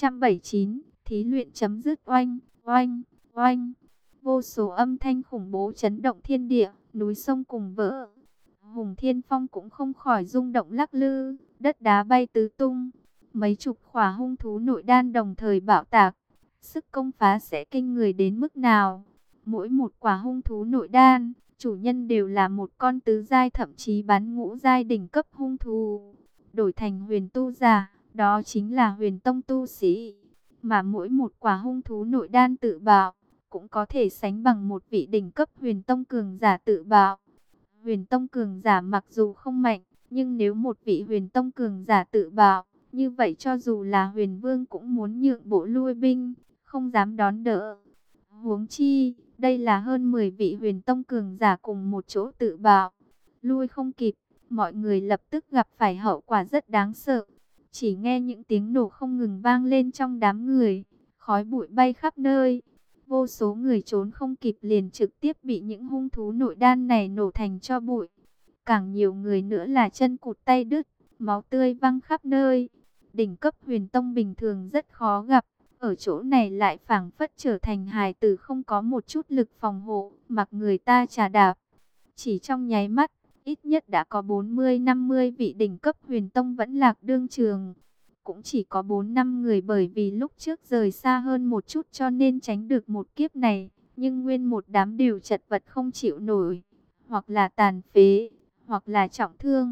879, thí luyện chấm dứt. Oanh, oanh, oanh. Vô số âm thanh khủng bố chấn động thiên địa, núi sông cùng vỡ. Hùng Thiên Phong cũng không khỏi rung động lắc lư, đất đá bay tứ tung. Mấy chục khỏa hung thú nội đan đồng thời bạo tạc, sức công phá sẽ kinh người đến mức nào? Mỗi một quả hung thú nội đan, chủ nhân đều là một con tứ giai thậm chí bán ngũ giai đỉnh cấp hung thú. Đổi thành huyền tu giả, đó chính là huyền tông tu sĩ. Mà mỗi một quả hung thú nội đan tự bạo, cũng có thể sánh bằng một vị đỉnh cấp huyền tông cường giả tự bạo. Huyền tông cường giả mặc dù không mạnh, nhưng nếu một vị huyền tông cường giả tự bạo, như vậy cho dù là huyền vương cũng muốn nhượng bộ lui binh, không dám đón đỡ. Huống chi, đây là hơn 10 vị huyền tông cường giả cùng một chỗ tự bạo. Lui không kịp, mọi người lập tức gặp phải hậu quả rất đáng sợ. Chỉ nghe những tiếng nổ không ngừng vang lên trong đám người, khói bụi bay khắp nơi. Vô số người trốn không kịp liền trực tiếp bị những hung thú nội đan này nổ thành tro bụi. Càng nhiều người nữa là chân cụt tay đứt, máu tươi văng khắp nơi. Đỉnh cấp huyền tông bình thường rất khó gặp, ở chỗ này lại phảng phất trở thành hài tử không có một chút lực phòng hộ, mặc người ta chà đạp. Chỉ trong nháy mắt, ít nhất đã có 40-50 vị đỉnh cấp huyền tông vẫn lạc đương trường. Cũng chỉ có 4-5 người bởi vì lúc trước rời xa hơn một chút cho nên tránh được một kiếp này. Nhưng nguyên một đám đều chật vật không chịu nổi, hoặc là tàn phế, hoặc là trọng thương.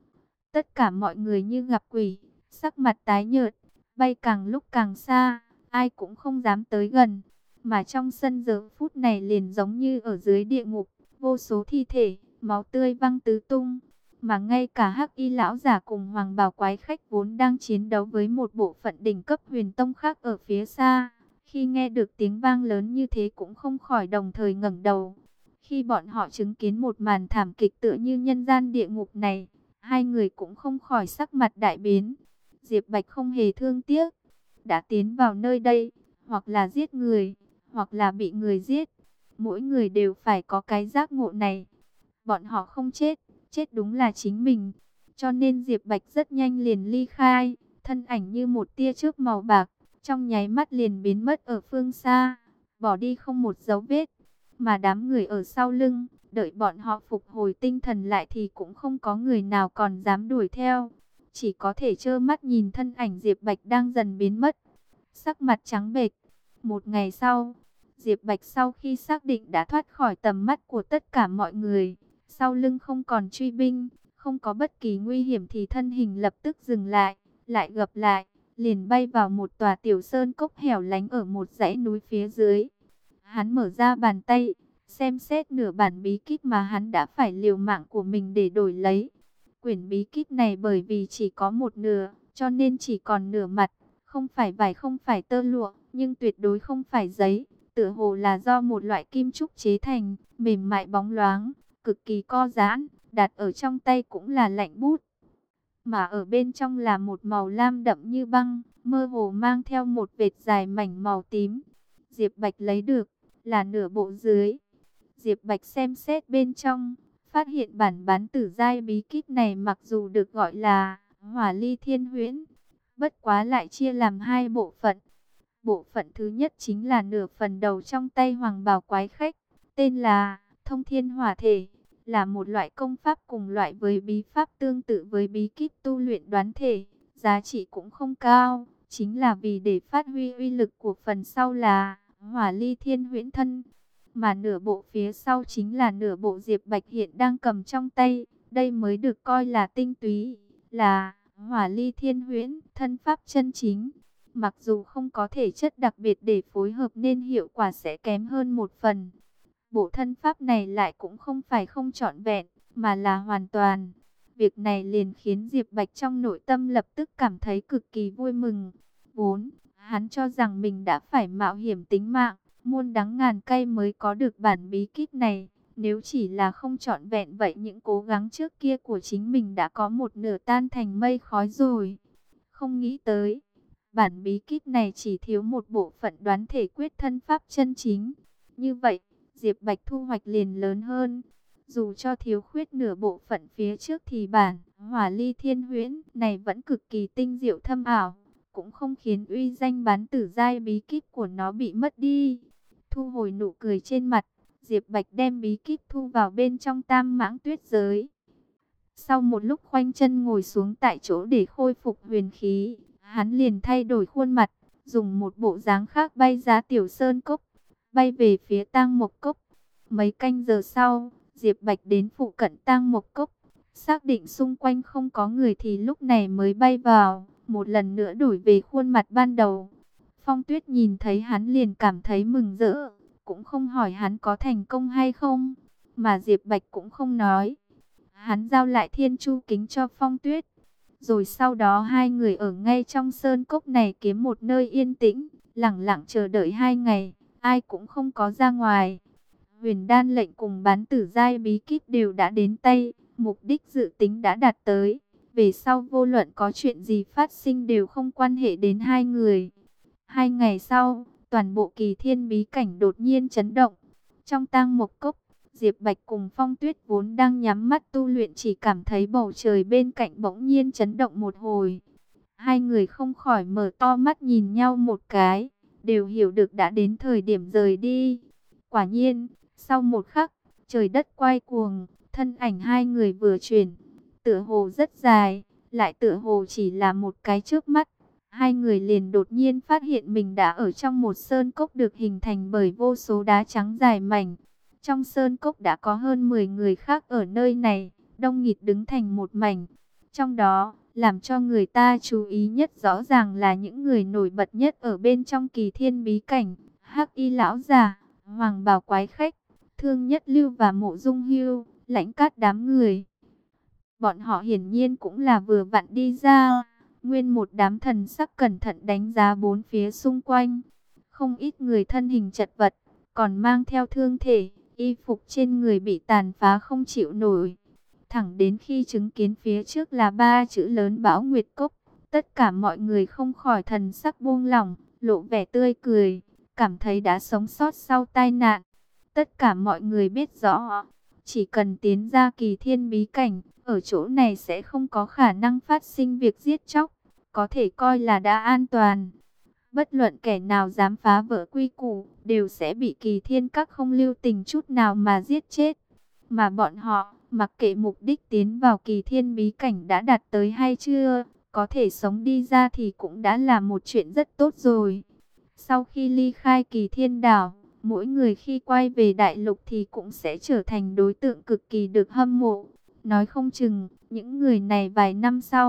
Tất cả mọi người như gặp quỷ, sắc mặt tái nhợt, bay càng lúc càng xa, ai cũng không dám tới gần. Mà trong sân giờ phút này liền giống như ở dưới địa ngục, vô số thi thể, máu tươi văng tứ tung. Mà ngay cả Hắc Y lão giả cùng Hoàng Bào quái khách vốn đang chiến đấu với một bộ phận đỉnh cấp huyền tông khác ở phía xa, khi nghe được tiếng vang lớn như thế cũng không khỏi đồng thời ngẩng đầu. Khi bọn họ chứng kiến một màn thảm kịch tựa như nhân gian địa ngục này, hai người cũng không khỏi sắc mặt đại biến. Diệp Bạch không hề thương tiếc, đã tiến vào nơi đây, hoặc là giết người, hoặc là bị người giết. Mỗi người đều phải có cái giác ngộ này. Bọn họ không chết, chết đúng là chính mình. Cho nên Diệp Bạch rất nhanh liền ly khai, thân ảnh như một tia chớp màu bạc, trong nháy mắt liền biến mất ở phương xa, bỏ đi không một dấu vết. Mà đám người ở sau lưng, đợi bọn họ phục hồi tinh thần lại thì cũng không có người nào còn dám đuổi theo. Chỉ có thể trơ mắt nhìn thân ảnh Diệp Bạch đang dần biến mất. Sắc mặt trắng bệch. Một ngày sau, Diệp Bạch sau khi xác định đã thoát khỏi tầm mắt của tất cả mọi người, sau lưng không còn truy binh, không có bất kỳ nguy hiểm thì thân hình lập tức dừng lại, lại gập lại, liền bay vào một tòa tiểu sơn cốc hẻo lánh ở một dãy núi phía dưới. Hắn mở ra bàn tay, xem xét nửa bản bí kíp mà hắn đã phải liều mạng của mình để đổi lấy. Quyển bí kíp này bởi vì chỉ có một nửa, cho nên chỉ còn nửa mặt, không phải vải không phải tơ lụa, nhưng tuyệt đối không phải giấy, tựa hồ là do một loại kim trúc chế thành, mềm mại bóng loáng, cực kỳ co giãn, đặt ở trong tay cũng là lạnh bút. Mà ở bên trong là một màu lam đậm như băng, mơ hồ mang theo một vệt dài mảnh màu tím. Diệp Bạch lấy được là nửa bộ dưới. Diệp Bạch xem xét bên trong, phát hiện bản bán tử giai bí kíp này mặc dù được gọi là Hỏa Ly Thiên Huyễn, bất quá lại chia làm hai bộ phận. Bộ phận thứ nhất chính là nửa phần đầu trong tay Hoàng Bào Quái Khách, tên là Thông Thiên Hỏa Thể, là một loại công pháp cùng loại với bí pháp tương tự với bí kíp tu luyện đoán thể, giá trị cũng không cao, chính là vì để phát huy uy lực của phần sau là Hỏa Ly Thiên Huyễn Thân. Mà nửa bộ phía sau chính là nửa bộ Diệp Bạch hiện đang cầm trong tay, đây mới được coi là tinh túy, là Hỏa Ly Thiên Huyễn Thân pháp chân chính. Mặc dù không có thể chất đặc biệt để phối hợp nên hiệu quả sẽ kém hơn một phần. Bộ thân pháp này lại cũng không phải không trọn vẹn, mà là hoàn toàn. Việc này liền khiến Diệp Bạch trong nội tâm lập tức cảm thấy cực kỳ vui mừng. Vốn, hắn cho rằng mình đã phải mạo hiểm tính mạng, muôn đắng ngàn cay mới có được bản bí kíp này. Nếu chỉ là không trọn vẹn vậy những cố gắng trước kia của chính mình đã có một nửa tan thành mây khói rồi. Không nghĩ tới, bản bí kíp này chỉ thiếu một bộ phận đoán thể quyết thân pháp chân chính. Như vậy, Diệp Bạch thu hoạch liền lớn hơn. Dù cho thiếu khuyết nửa bộ phận phía trước thì bản Hỏa Ly Thiên Huyễn này vẫn cực kỳ tinh diệu thâm ảo, cũng không khiến uy danh bán tử giai bí kíp của nó bị mất đi. Thu hồi nụ cười trên mặt, Diệp Bạch đem bí kíp thu vào bên trong Tam Mãng Tuyết Giới. Sau một lúc khoanh chân ngồi xuống tại chỗ để khôi phục huyền khí, hắn liền thay đổi khuôn mặt, dùng một bộ dáng khác bay ra tiểu sơn cốc, bay về phía Tang Mộc Cốc. Mấy canh giờ sau, Diệp Bạch đến phụ cận Tang Mộc Cốc, xác định xung quanh không có người thì lúc này mới bay vào, một lần nữa đổi về khuôn mặt ban đầu. Phong Tuyết nhìn thấy hắn liền cảm thấy mừng rỡ, cũng không hỏi hắn có thành công hay không, mà Diệp Bạch cũng không nói. Hắn giao lại Thiên Chu Kính cho Phong Tuyết, rồi sau đó hai người ở ngay trong sơn cốc này kiếm một nơi yên tĩnh, lẳng lặng chờ đợi 2 ngày, ai cũng không có ra ngoài. Huyền đan lệnh cùng bán tử giai bí kíp đều đã đến tay, mục đích dự tính đã đạt tới. Về sau vô luận có chuyện gì phát sinh đều không quan hệ đến hai người. 2 ngày sau, toàn bộ Kỳ Thiên bí cảnh đột nhiên chấn động. Trong Tang Mộc Cốc, Diệp Bạch cùng Phong Tuyết vốn đang nhắm mắt tu luyện chỉ cảm thấy bầu trời bên cạnh bỗng nhiên chấn động một hồi. Hai người không khỏi mở to mắt nhìn nhau một cái, đều hiểu được đã đến thời điểm rời đi. Quả nhiên, sau một khắc, trời đất quay cuồng, thân ảnh hai người vừa chuyển, tựa hồ rất dài, lại tựa hồ chỉ là một cái chớp mắt. Hai người liền đột nhiên phát hiện mình đã ở trong một sơn cốc được hình thành bởi vô số đá trắng dài mảnh. Trong sơn cốc đã có hơn 10 người khác ở nơi này, đông nghịt đứng thành một mảnh. Trong đó, làm cho người ta chú ý nhất rõ ràng là những người nổi bật nhất ở bên trong Kỳ Thiên bí cảnh. Hắc Y lão già, Hoàng Bào Quái Khách, Thương Nhất Lưu và Mộ Dung Hưu, Lãnh Cát đám người. Bọn họ hiển nhiên cũng là vừa vặn đi ra, nguyên một đám thần sắc cẩn thận đánh giá bốn phía xung quanh. Không ít người thân hình chật vật, còn mang theo thương thể, y phục trên người bị tàn phá không chịu nổi. Thẳng đến khi chứng kiến phía trước là 3 chữ lớn Bão Nguyệt Cốc, tất cả mọi người không khỏi thần sắc buông lỏng, lộ vẻ tươi cười, cảm thấy đã sống sót sau tai nạn. Tất cả mọi người biết rõ, chỉ cần tiến ra Kỳ Thiên bí cảnh, ở chỗ này sẽ không có khả năng phát sinh việc giết chóc, có thể coi là đã an toàn. Bất luận kẻ nào dám phá vỡ quy củ, đều sẽ bị Kỳ Thiên các không lưu tình chút nào mà giết chết. Mà bọn họ, mặc kệ mục đích tiến vào Kỳ Thiên bí cảnh đã đạt tới hay chưa, có thể sống đi ra thì cũng đã là một chuyện rất tốt rồi. Sau khi ly khai Kỳ Thiên đảo, mỗi người khi quay về đại lục thì cũng sẽ trở thành đối tượng cực kỳ được hâm mộ. Nói không chừng, những người này vài năm sau,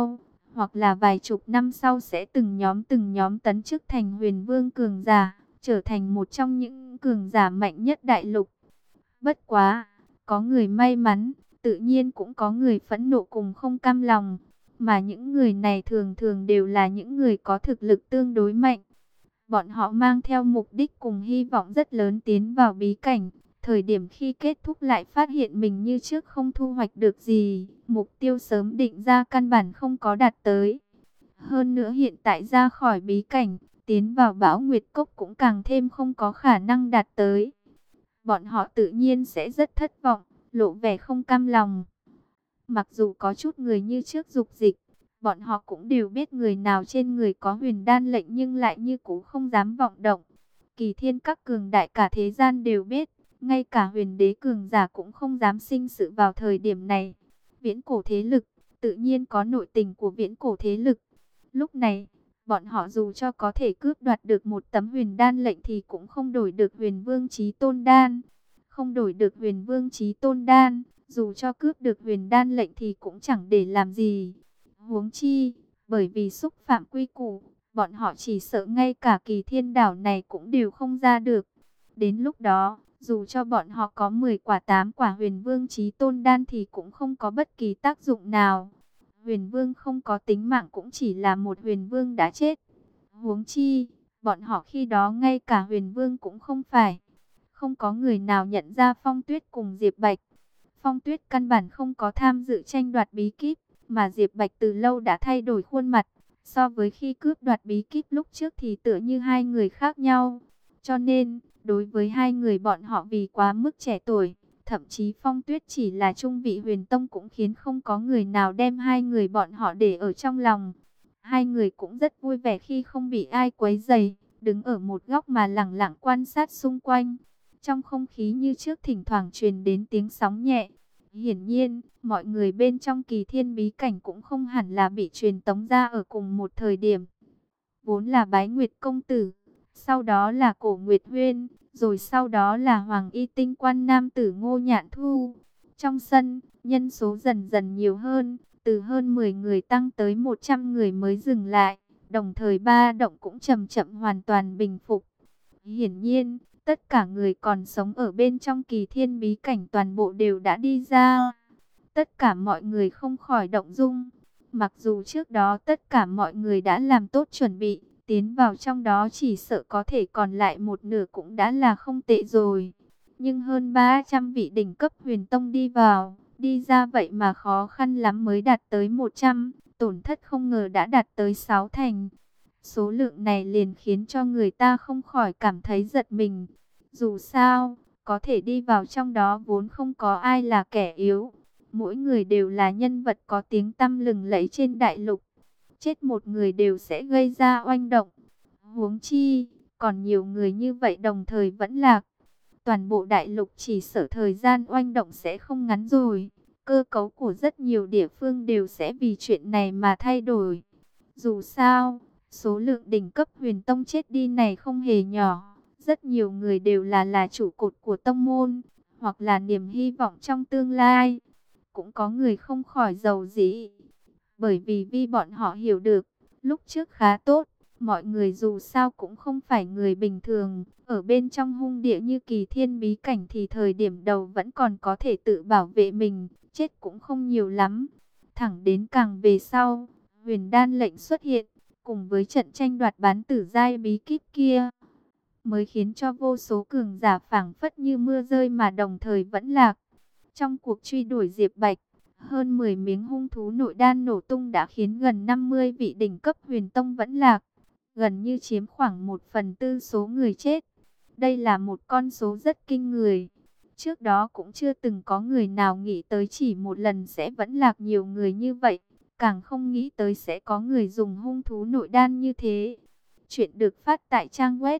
hoặc là vài chục năm sau sẽ từng nhóm tấn chức thành huyền vương cường giả, trở thành một trong những cường giả mạnh nhất đại lục. Bất quá, có người may mắn, tự nhiên cũng có người phẫn nộ cùng không cam lòng, mà những người này thường thường đều là những người có thực lực tương đối mạnh. Bọn họ mang theo mục đích cùng hy vọng rất lớn tiến vào bí cảnh. Thời điểm khi kết thúc lại phát hiện mình như trước không thu hoạch được gì. Mục tiêu sớm định ra căn bản không có đạt tới. Hơn nữa hiện tại ra khỏi bí cảnh, tiến vào Bão Nguyệt Cốc cũng càng thêm không có khả năng đạt tới. Bọn họ tự nhiên sẽ rất thất vọng, lộ vẻ không cam lòng. Mặc dù có chút người như trước dục dịch, bọn họ cũng đều biết người nào trên người có huyền đan lệnh nhưng lại như cũ không dám vọng động. Kỳ thiên các cường đại cả thế gian đều biết, ngay cả huyền đế cường giả cũng không dám sinh sự vào thời điểm này. Viễn cổ thế lực, tự nhiên có nội tình của viễn cổ thế lực. Lúc này, bọn họ dù cho có thể cướp đoạt được một tấm huyền đan lệnh thì cũng không đổi được huyền vương chí tôn đan. Không đổi được huyền vương chí tôn đan, dù cho cướp được huyền đan lệnh thì cũng chẳng để làm gì. Huống chi, bởi vì xúc phạm quy củ, bọn họ chỉ sợ ngay cả Kỳ Thiên đảo này cũng đều không ra được. Đến lúc đó, dù cho bọn họ có 10 quả 8 quả huyền vương chí tôn đan thì cũng không có bất kỳ tác dụng nào. Huyền vương không có tính mạng cũng chỉ là một huyền vương đã chết. Huống chi, bọn họ khi đó ngay cả huyền vương cũng không phải. Không có người nào nhận ra Phong Tuyết cùng Diệp Bạch. Phong Tuyết căn bản không có tham dự tranh đoạt bí kíp, mà Diệp Bạch từ lâu đã thay đổi khuôn mặt. So với khi cướp đoạt bí kíp lúc trước thì tựa như hai người khác nhau. Cho nên, đối với hai người bọn họ vì quá mức trẻ tuổi, thậm chí Phong Tuyết chỉ là trung vị huyền tông cũng khiến không có người nào đem hai người bọn họ để ở trong lòng. Hai người cũng rất vui vẻ khi không bị ai quấy rầy, đứng ở một góc mà lẳng lặng quan sát xung quanh. Trong không khí như trước thỉnh thoảng truyền đến tiếng sóng nhẹ. Hiển nhiên, mọi người bên trong Kỳ Thiên bí cảnh cũng không hẳn là bị truyền tống ra ở cùng một thời điểm. Vốn là Bái Nguyệt công tử, sau đó là Cổ Nguyệt Huyên, rồi sau đó là Hoàng Y Tinh quan nam tử Ngô Nhạn Thu. Trong sân, nhân số dần dần nhiều hơn, từ hơn 10 người tăng tới 100 người mới dừng lại, đồng thời ba động cũng chậm chậm hoàn toàn bình phục. Hiển nhiên, tất cả người còn sống ở bên trong Kỳ Thiên bí cảnh toàn bộ đều đã đi ra. Tất cả mọi người không khỏi động dung. Mặc dù trước đó tất cả mọi người đã làm tốt chuẩn bị, tiến vào trong đó chỉ sợ có thể còn lại một nửa cũng đã là không tệ rồi. Nhưng hơn 300 vị đỉnh cấp huyền tông đi vào, đi ra vậy mà khó khăn lắm mới đạt tới 100, tổn thất không ngờ đã đạt tới 6 thành. Số lượng này liền khiến cho người ta không khỏi cảm thấy giật mình. Dù sao, có thể đi vào trong đó vốn không có ai là kẻ yếu. Mỗi người đều là nhân vật có tiếng tăm lừng lẫy trên đại lục. Chết một người đều sẽ gây ra oanh động. Huống chi, còn nhiều người như vậy đồng thời vẫn lạc. Toàn bộ đại lục chỉ sợ thời gian oanh động sẽ không ngắn rồi. Cơ cấu của rất nhiều địa phương đều sẽ vì chuyện này mà thay đổi. Dù sao, số lượng đỉnh cấp huyền tông chết đi này không hề nhỏ. Rất nhiều người đều là trụ cột của tông môn, hoặc là niềm hy vọng trong tương lai. Cũng có người không khỏi giàu dĩ. Bởi vì bọn họ hiểu được, lúc trước khá tốt, mọi người dù sao cũng không phải người bình thường. Ở bên trong hung địa như Kỳ Thiên bí cảnh thì thời điểm đầu vẫn còn có thể tự bảo vệ mình, chết cũng không nhiều lắm. Thẳng đến càng về sau, huyền đan lệnh xuất hiện, cùng với trận tranh đoạt bán tử giai bí kíp kia, mới khiến cho vô số cường giả phảng phất như mưa rơi mà đồng thời vẫn lạc. Trong cuộc truy đuổi Diệp Bạch, hơn 10 miếng hung thú nội đan nổ tung đã khiến gần 50 vị đỉnh cấp huyền tông vẫn lạc, gần như chiếm khoảng 1/4 số người chết. Đây là một con số rất kinh người. Trước đó cũng chưa từng có người nào nghĩ tới chỉ một lần sẽ vẫn lạc nhiều người như vậy, càng không nghĩ tới sẽ có người dùng hung thú nội đan như thế. Chuyện được phát tại trang web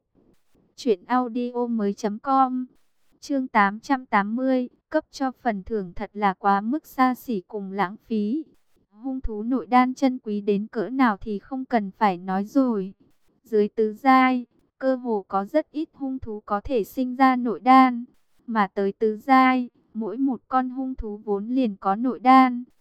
truyệnaudiomoi.com. Chương 880, cấp cho phần thưởng thật là quá mức xa xỉ cùng lãng phí. Hung thú nội đan chân quý đến cỡ nào thì không cần phải nói rồi. Dưới tứ giai, cơ hồ có rất ít hung thú có thể sinh ra nội đan, mà tới tứ giai, mỗi một con hung thú vốn liền có nội đan,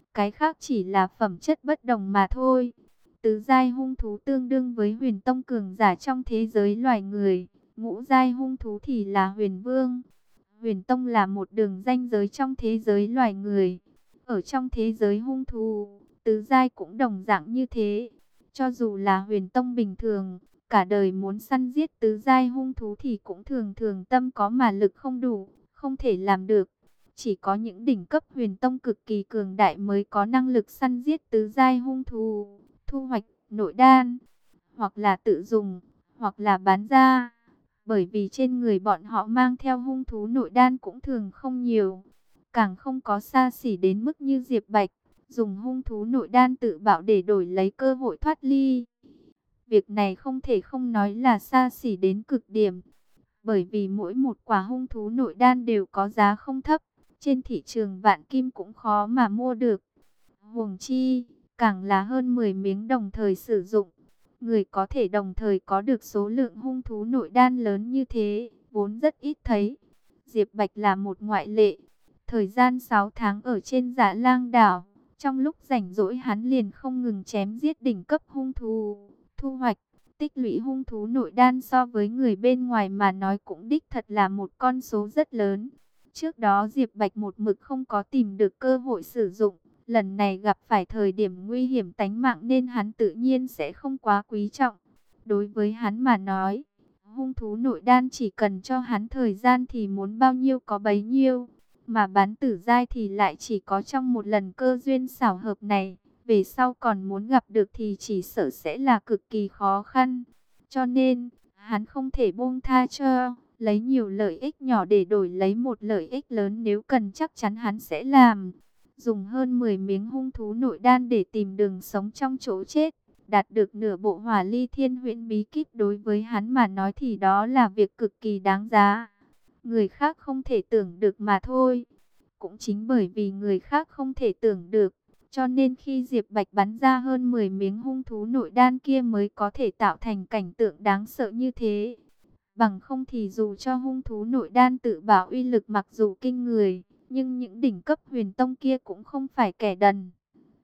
cái khác chỉ là phẩm chất bất đồng mà thôi. Tứ giai hung thú tương đương với huyền tông cường giả trong thế giới loài người, ngũ giai hung thú thì là huyền vương. Huyền tông là một đường ranh giới trong thế giới loài người. Ở trong thế giới hung thú, tứ giai cũng đồng dạng như thế. Cho dù là huyền tông bình thường, cả đời muốn săn giết tứ giai hung thú thì cũng thường thường tâm có mà lực không đủ, không thể làm được. Chỉ có những đỉnh cấp huyền tông cực kỳ cường đại mới có năng lực săn giết tứ giai hung thú, thu hoạch nội đan, hoặc là tự dùng, hoặc là bán ra. Bởi vì trên người bọn họ mang theo hung thú nội đan cũng thường không nhiều, càng không có xa xỉ đến mức như Diệp Bạch, dùng hung thú nội đan tự bạo để đổi lấy cơ hội thoát ly. Việc này không thể không nói là xa xỉ đến cực điểm, bởi vì mỗi một quả hung thú nội đan đều có giá không thấp, trên thị trường vạn kim cũng khó mà mua được. Huống chi, càng là hơn 10 miếng đồng thời sử dụng. Người có thể đồng thời có được số lượng hung thú nội đan lớn như thế, vốn rất ít thấy. Diệp Bạch là một ngoại lệ. Thời gian 6 tháng ở trên Dạ Lang đảo, trong lúc rảnh rỗi hắn liền không ngừng chém giết đỉnh cấp hung thú, thu hoạch, tích lũy hung thú nội đan so với người bên ngoài mà nói cũng đích thật là một con số rất lớn. Trước đó Diệp Bạch một mực không có tìm được cơ hội sử dụng. Lần này gặp phải thời điểm nguy hiểm tánh mạng nên hắn tự nhiên sẽ không quá quý trọng. Đối với hắn mà nói, hung thú nội đan chỉ cần cho hắn thời gian thì muốn bao nhiêu có bấy nhiêu. Mà bán tử giai thì lại chỉ có trong một lần cơ duyên xảo hợp này. Về sau còn muốn gặp được thì chỉ sợ sẽ là cực kỳ khó khăn. Cho nên, hắn không thể buông tha cho, lấy nhiều lợi ích nhỏ để đổi lấy một lợi ích lớn, nếu cần chắc chắn hắn sẽ làm. Dùng hơn 10 miếng hung thú nội đan để tìm đường sống trong chỗ chết, đạt được nửa bộ hỏa ly thiên huyễn bí kíp, đối với hắn mà nói thì đó là việc cực kỳ đáng giá. Người khác không thể tưởng được mà thôi. Cũng chính bởi vì người khác không thể tưởng được, cho nên khi Diệp Bạch bắn ra hơn 10 miếng hung thú nội đan kia mới có thể tạo thành cảnh tượng đáng sợ như thế. Bằng không thì dù cho hung thú nội đan tự bảo uy lực mặc dù kinh người, nhưng những đỉnh cấp huyền tông kia cũng không phải kẻ đần.